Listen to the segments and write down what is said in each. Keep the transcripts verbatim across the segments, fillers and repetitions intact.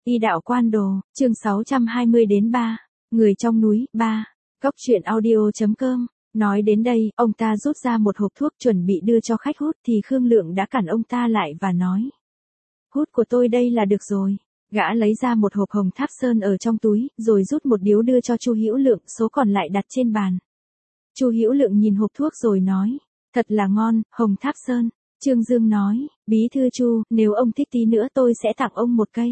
Y đạo quan đồ, chương sáu trăm hai mươi đến ba. Người trong núi, ba. Cốc truyện audio chấm com. Nói đến đây, ông ta rút ra một hộp thuốc chuẩn bị đưa cho khách hút thì Khương Lượng đã cản ông ta lại và nói. Hút của tôi đây là được rồi. Gã lấy ra một hộp hồng tháp sơn ở trong túi, rồi rút một điếu đưa cho Chu Hữu Lượng, số còn lại đặt trên bàn. Chu Hữu Lượng nhìn hộp thuốc rồi nói. Thật là ngon, hồng tháp sơn. Trương Dương nói, bí thư Chu, nếu ông thích tí nữa tôi sẽ tặng ông một cây.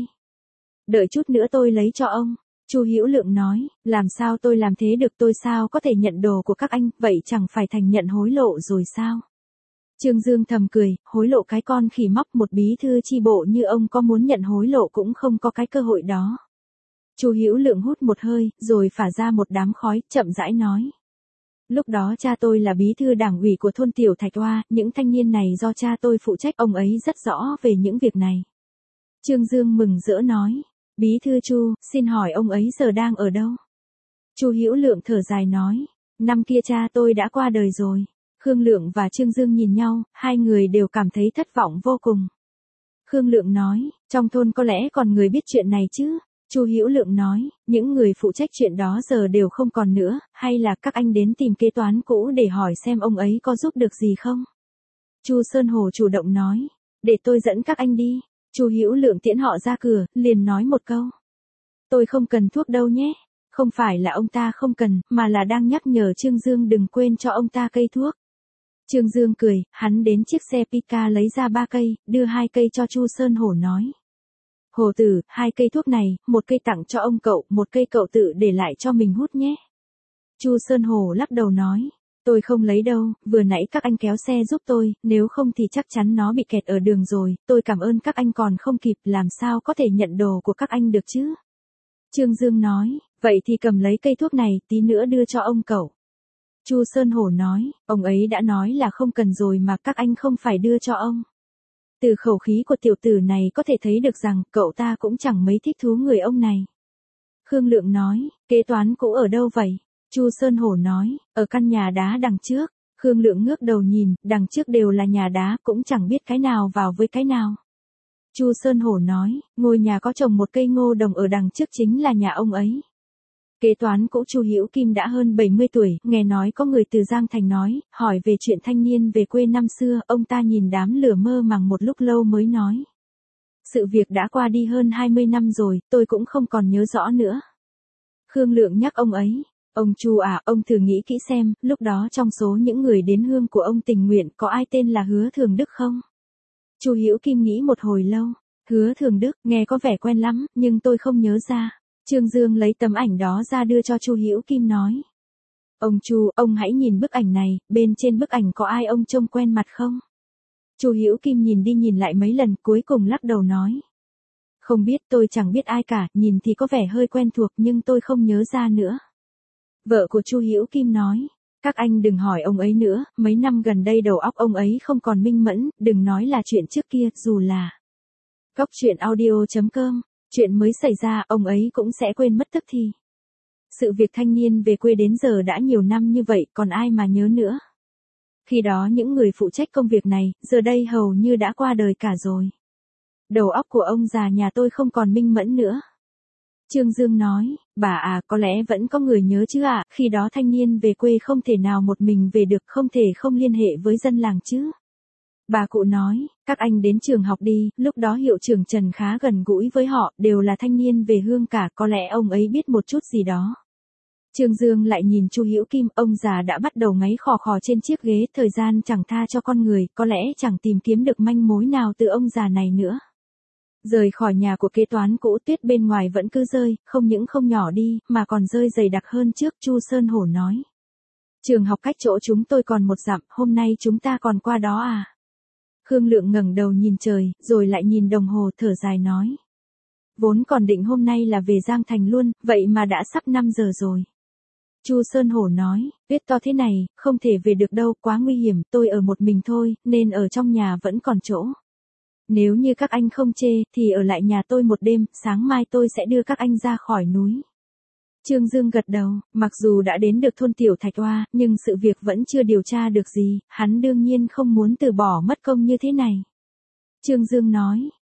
Đợi chút nữa tôi lấy cho ông. Chu Hữu Lượng nói, làm sao tôi làm thế được, tôi sao có thể nhận đồ của các anh, vậy chẳng phải thành nhận hối lộ rồi sao? Trương Dương thầm cười, hối lộ cái con khỉ móc, một bí thư chi bộ như ông có muốn nhận hối lộ cũng không có cái cơ hội đó. Chu Hữu Lượng hút một hơi, rồi phả ra một đám khói, chậm rãi nói. Lúc đó cha tôi là bí thư đảng ủy của thôn Tiểu Thạch Hoa, những thanh niên này do cha tôi phụ trách, ông ấy rất rõ về những việc này. Trương Dương mừng rỡ nói. Bí thư Chu, xin hỏi ông ấy giờ đang ở đâu? Chu Hữu Lượng thở dài nói, năm kia cha tôi đã qua đời rồi. Khương Lượng và Trương Dương nhìn nhau, hai người đều cảm thấy thất vọng vô cùng. Khương Lượng nói, trong thôn có lẽ còn người biết chuyện này chứ? Chu Hữu Lượng nói, những người phụ trách chuyện đó giờ đều không còn nữa, hay là các anh đến tìm kế toán cũ để hỏi xem ông ấy có giúp được gì không? Chu Sơn Hồ chủ động nói, để tôi dẫn các anh đi. Chu Hữu Lượng tiễn họ ra cửa, liền nói một câu. Tôi không cần thuốc đâu nhé. Không phải là ông ta không cần, mà là đang nhắc nhở Trương Dương đừng quên cho ông ta cây thuốc. Trương Dương cười, hắn đến chiếc xe Pika lấy ra ba cây, đưa hai cây cho Chu Sơn Hổ nói. Hồ tử, hai cây thuốc này, một cây tặng cho ông cậu, một cây cậu tự để lại cho mình hút nhé. Chu Sơn Hổ lắc đầu nói. Tôi không lấy đâu, vừa nãy các anh kéo xe giúp tôi, nếu không thì chắc chắn nó bị kẹt ở đường rồi, tôi cảm ơn các anh còn không kịp, làm sao có thể nhận đồ của các anh được chứ? Trương Dương nói, vậy thì cầm lấy cây thuốc này, tí nữa đưa cho ông cậu. Chu Sơn Hổ nói, ông ấy đã nói là không cần rồi mà các anh không phải đưa cho ông. Từ khẩu khí của tiểu tử này có thể thấy được rằng cậu ta cũng chẳng mấy thích thú người ông này. Khương Lượng nói, kế toán cũ ở đâu vậy? Chu Sơn Hổ nói, ở căn nhà đá đằng trước. Khương Lượng ngước đầu nhìn, đằng trước đều là nhà đá, cũng chẳng biết cái nào vào với cái nào. Chu Sơn Hổ nói, ngôi nhà có trồng một cây ngô đồng ở đằng trước chính là nhà ông ấy. Kế toán cũ Chu Hữu Kim đã hơn bảy mươi tuổi, nghe nói có người từ Giang Thành nói, hỏi về chuyện thanh niên về quê năm xưa, ông ta nhìn đám lửa mơ màng một lúc lâu mới nói. Sự việc đã qua đi hơn hai mươi năm rồi, tôi cũng không còn nhớ rõ nữa. Khương Lượng nhắc ông ấy. Ông Chu à, ông thử nghĩ kỹ xem, lúc đó trong số những người đến hương của ông tình nguyện có ai tên là Hứa Thường Đức không? Chu Hữu Kim nghĩ một hồi lâu. Hứa Thường Đức, nghe có vẻ quen lắm, nhưng tôi không nhớ ra. Trương Dương lấy tấm ảnh đó ra đưa cho Chu Hữu Kim nói. Ông Chu, ông hãy nhìn bức ảnh này, bên trên bức ảnh có ai ông trông quen mặt không? Chu Hữu Kim nhìn đi nhìn lại mấy lần, cuối cùng lắc đầu nói. Không biết, tôi chẳng biết ai cả, nhìn thì có vẻ hơi quen thuộc nhưng tôi không nhớ ra nữa. Vợ của Chu Hữu Kim nói, các anh đừng hỏi ông ấy nữa, mấy năm gần đây đầu óc ông ấy không còn minh mẫn, đừng nói là chuyện trước kia, dù là Cốc truyện audio chấm com, chuyện mới xảy ra, ông ấy cũng sẽ quên mất tức thì. Sự việc thanh niên về quê đến giờ đã nhiều năm như vậy, còn ai mà nhớ nữa. Khi đó những người phụ trách công việc này, giờ đây hầu như đã qua đời cả rồi. Đầu óc của ông già nhà tôi không còn minh mẫn nữa. Trương Dương nói, bà à, có lẽ vẫn có người nhớ chứ ạ, à, khi đó thanh niên về quê không thể nào một mình về được, không thể không liên hệ với dân làng chứ. Bà cụ nói, các anh đến trường học đi, lúc đó hiệu trưởng Trần khá gần gũi với họ, đều là thanh niên về hương cả, có lẽ ông ấy biết một chút gì đó. Trương Dương lại nhìn Chu Hữu Kim, ông già đã bắt đầu ngáy khò khò trên chiếc ghế, thời gian chẳng tha cho con người, có lẽ chẳng tìm kiếm được manh mối nào từ ông già này nữa. Rời khỏi nhà của kế toán cũ, tuyết bên ngoài vẫn cứ rơi, không những không nhỏ đi, mà còn rơi dày đặc hơn trước. Chu Sơn Hổ nói. Trường học cách chỗ chúng tôi còn một dặm, hôm nay chúng ta còn qua đó à? Khương Lượng ngẩng đầu nhìn trời, rồi lại nhìn đồng hồ, thở dài nói. Vốn còn định hôm nay là về Giang Thành luôn, vậy mà đã sắp năm giờ rồi. Chu Sơn Hổ nói, tuyết to thế này, không thể về được đâu, quá nguy hiểm, tôi ở một mình thôi, nên ở trong nhà vẫn còn chỗ. Nếu như các anh không chê, thì ở lại nhà tôi một đêm, sáng mai tôi sẽ đưa các anh ra khỏi núi. Trương Dương gật đầu, mặc dù đã đến được thôn Tiểu Thạch Hoa, nhưng sự việc vẫn chưa điều tra được gì, hắn đương nhiên không muốn từ bỏ mất công như thế này. Trương Dương nói,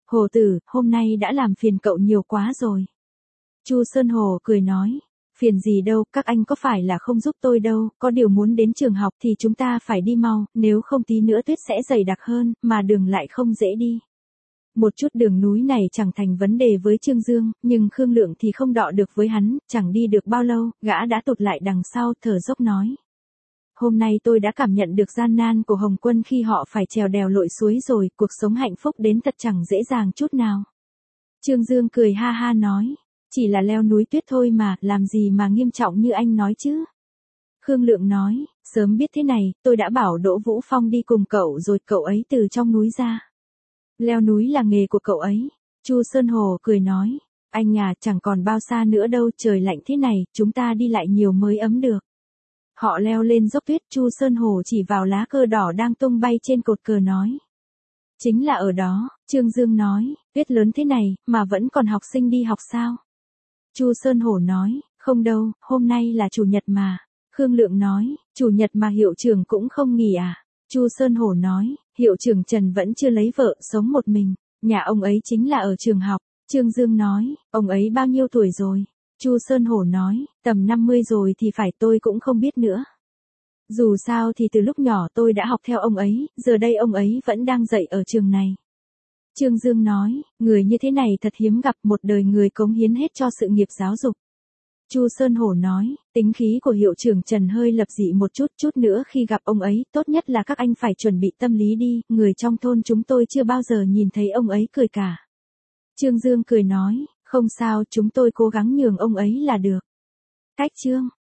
Hồ tử, hôm nay đã làm phiền cậu nhiều quá rồi. Chu Sơn Hồ cười nói, phiền gì đâu, các anh có phải là không giúp tôi đâu, có điều muốn đến trường học thì chúng ta phải đi mau, nếu không tí nữa tuyết sẽ dày đặc hơn, mà đường lại không dễ đi. Một chút đường núi này chẳng thành vấn đề với Trương Dương, nhưng Khương Lượng thì không đọ được với hắn, chẳng đi được bao lâu, gã đã tụt lại đằng sau, thở dốc nói. Hôm nay tôi đã cảm nhận được gian nan của Hồng Quân khi họ phải trèo đèo lội suối rồi, cuộc sống hạnh phúc đến thật chẳng dễ dàng chút nào. Trương Dương cười ha ha nói, chỉ là leo núi tuyết thôi mà, làm gì mà nghiêm trọng như anh nói chứ. Khương Lượng nói, sớm biết thế này, tôi đã bảo Đỗ Vũ Phong đi cùng cậu rồi, cậu ấy từ trong núi ra. Leo núi là nghề của cậu ấy. Chu Sơn Hồ cười nói, anh à, chẳng còn bao xa nữa đâu, trời lạnh thế này, chúng ta đi lại nhiều mới ấm được. Họ leo lên dốc tuyết, Chu Sơn Hồ chỉ vào lá cờ đỏ đang tung bay trên cột cờ nói. Chính là ở đó, Trương Dương nói, tuyết lớn thế này, mà vẫn còn học sinh đi học sao? Chu Sơn Hổ nói, không đâu, hôm nay là chủ nhật mà. Khương Lượng nói, chủ nhật mà hiệu trưởng cũng không nghỉ à? Chu Sơn Hổ nói, hiệu trưởng Trần vẫn chưa lấy vợ, sống một mình, nhà ông ấy chính là ở trường học. Trương Dương nói, ông ấy bao nhiêu tuổi rồi? Chu Sơn Hổ nói, tầm năm mươi rồi thì phải, tôi cũng không biết nữa. Dù sao thì từ lúc nhỏ tôi đã học theo ông ấy, giờ đây ông ấy vẫn đang dạy ở trường này. Trương Dương nói, người như thế này thật hiếm gặp, một đời người cống hiến hết cho sự nghiệp giáo dục. Chu Sơn Hổ nói, tính khí của hiệu trưởng Trần hơi lập dị một chút, chút nữa khi gặp ông ấy, tốt nhất là các anh phải chuẩn bị tâm lý đi, người trong thôn chúng tôi chưa bao giờ nhìn thấy ông ấy cười cả. Trương Dương cười nói, không sao, chúng tôi cố gắng nhường ông ấy là được. Cách chương